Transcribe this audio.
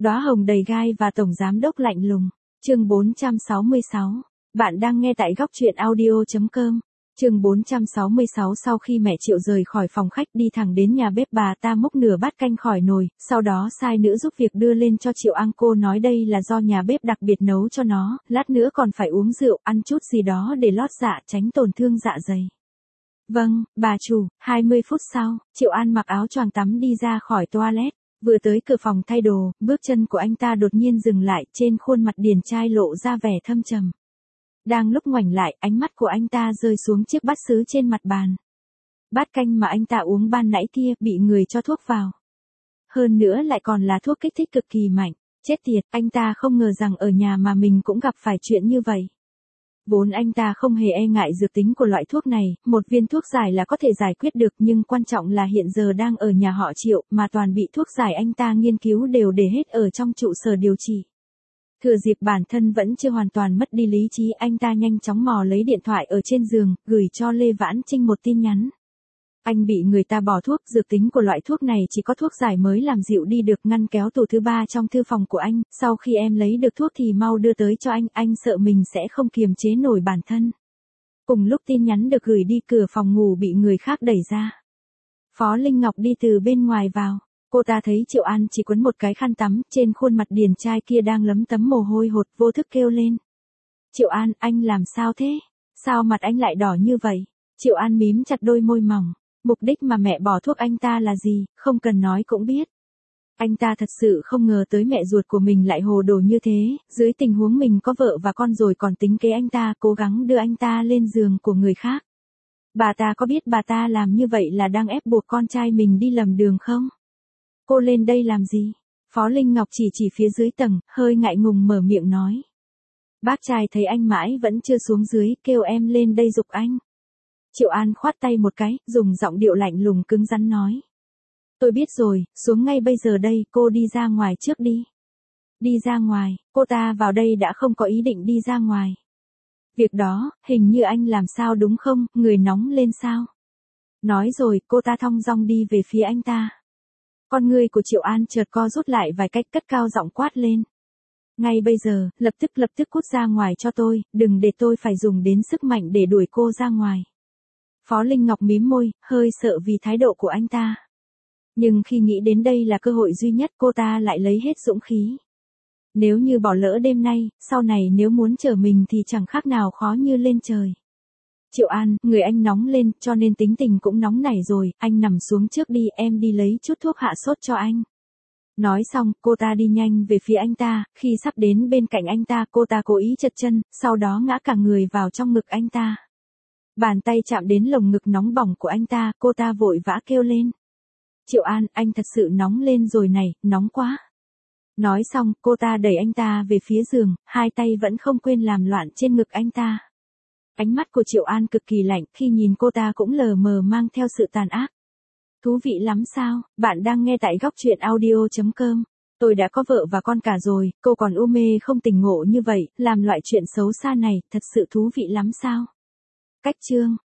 Đóa hồng đầy gai và tổng giám đốc lạnh lùng. Chương 466. Bạn đang nghe tại góc truyện audio.com. Chương 466. Sau khi mẹ Triệu rời khỏi phòng khách đi thẳng đến nhà bếp, bà ta múc nửa bát canh khỏi nồi, sau đó sai nữ giúp việc đưa lên cho Triệu An. Cô nói đây là do nhà bếp đặc biệt nấu cho nó, lát nữa còn phải uống rượu, ăn chút gì đó để lót dạ, tránh tổn thương dạ dày. Vâng, bà chủ. 20 phút sau, Triệu An mặc áo choàng tắm đi ra khỏi toilet. Vừa tới cửa phòng thay đồ, bước chân của anh ta đột nhiên dừng lại, trên khuôn mặt điển trai lộ ra vẻ thâm trầm. Đang lúc ngoảnh lại, ánh mắt của anh ta rơi xuống chiếc bát sứ trên mặt bàn. Bát canh mà anh ta uống ban nãy kia bị người cho thuốc vào. Hơn nữa lại còn là thuốc kích thích cực kỳ mạnh. Chết tiệt, anh ta không ngờ rằng ở nhà mà mình cũng gặp phải chuyện như vậy. Vốn anh ta không hề e ngại dược tính của loại thuốc này, một viên thuốc giải là có thể giải quyết được, nhưng quan trọng là hiện giờ đang ở nhà họ Triệu, mà toàn bị thuốc giải anh ta nghiên cứu đều để hết ở trong trụ sở điều trị. Thừa dịp bản thân vẫn chưa hoàn toàn mất đi lý trí, anh ta nhanh chóng mò lấy điện thoại ở trên giường, gửi cho Lê Vãn Trinh một tin nhắn. Anh bị người ta bỏ thuốc, dược tính của loại thuốc này chỉ có thuốc giải mới làm dịu đi được, ngăn kéo tủ thứ 3 trong thư phòng của anh, sau khi em lấy được thuốc thì mau đưa tới cho anh sợ mình sẽ không kiềm chế nổi bản thân. Cùng lúc tin nhắn được gửi đi, cửa phòng ngủ bị người khác đẩy ra. Phó Linh Ngọc đi từ bên ngoài vào, cô ta thấy Triệu An chỉ quấn một cái khăn tắm, trên khuôn mặt điển trai kia đang lấm tấm mồ hôi hột, vô thức kêu lên. Triệu An, anh làm sao thế? Sao mặt anh lại đỏ như vậy? Triệu An mím chặt đôi môi mỏng. Mục đích mà mẹ bỏ thuốc anh ta là gì, không cần nói cũng biết. Anh ta thật sự không ngờ tới mẹ ruột của mình lại hồ đồ như thế, dưới tình huống mình có vợ và con rồi còn tính kế anh ta, cố gắng đưa anh ta lên giường của người khác. Bà ta có biết bà ta làm như vậy là đang ép buộc con trai mình đi lầm đường không? Cô lên đây làm gì? Phó Linh Ngọc chỉ phía dưới tầng, hơi ngại ngùng mở miệng nói. Bác trai thấy anh mãi vẫn chưa xuống dưới, kêu em lên đây giục anh. Triệu An khoát tay một cái, dùng giọng điệu lạnh lùng cứng rắn nói. Tôi biết rồi, xuống ngay bây giờ đây, cô đi ra ngoài trước đi. Đi ra ngoài, cô ta vào đây đã không có ý định đi ra ngoài. Việc đó, hình như anh làm sao đúng không, người nóng lên sao? Nói rồi, cô ta thong dong đi về phía anh ta. Con người của Triệu An chợt co rút lại vài cách, cất cao giọng quát lên. Ngay bây giờ, lập tức cút ra ngoài cho tôi, đừng để tôi phải dùng đến sức mạnh để đuổi cô ra ngoài. Phó Linh Ngọc mím môi, hơi sợ vì thái độ của anh ta. Nhưng khi nghĩ đến đây là cơ hội duy nhất, cô ta lại lấy hết dũng khí. Nếu như bỏ lỡ đêm nay, sau này nếu muốn chở mình thì chẳng khác nào khó như lên trời. Triệu An, người anh nóng lên, cho nên tính tình cũng nóng nảy rồi, anh nằm xuống trước đi, em đi lấy chút thuốc hạ sốt cho anh. Nói xong, cô ta đi nhanh về phía anh ta, khi sắp đến bên cạnh anh ta, cô ta cố ý trật chân, sau đó ngã cả người vào trong ngực anh ta. Bàn tay chạm đến lồng ngực nóng bỏng của anh ta, cô ta vội vã kêu lên. Triệu An, anh thật sự nóng lên rồi này, nóng quá. Nói xong, cô ta đẩy anh ta về phía giường, hai tay vẫn không quên làm loạn trên ngực anh ta. Ánh mắt của Triệu An cực kỳ lạnh, khi nhìn cô ta cũng lờ mờ mang theo sự tàn ác. Thú vị lắm sao, bạn đang nghe tại góc truyện audio.com. Tôi đã có vợ và con cả rồi, cô còn u mê không tỉnh ngộ như vậy, làm loại chuyện xấu xa này, thật sự thú vị lắm sao. Cách chương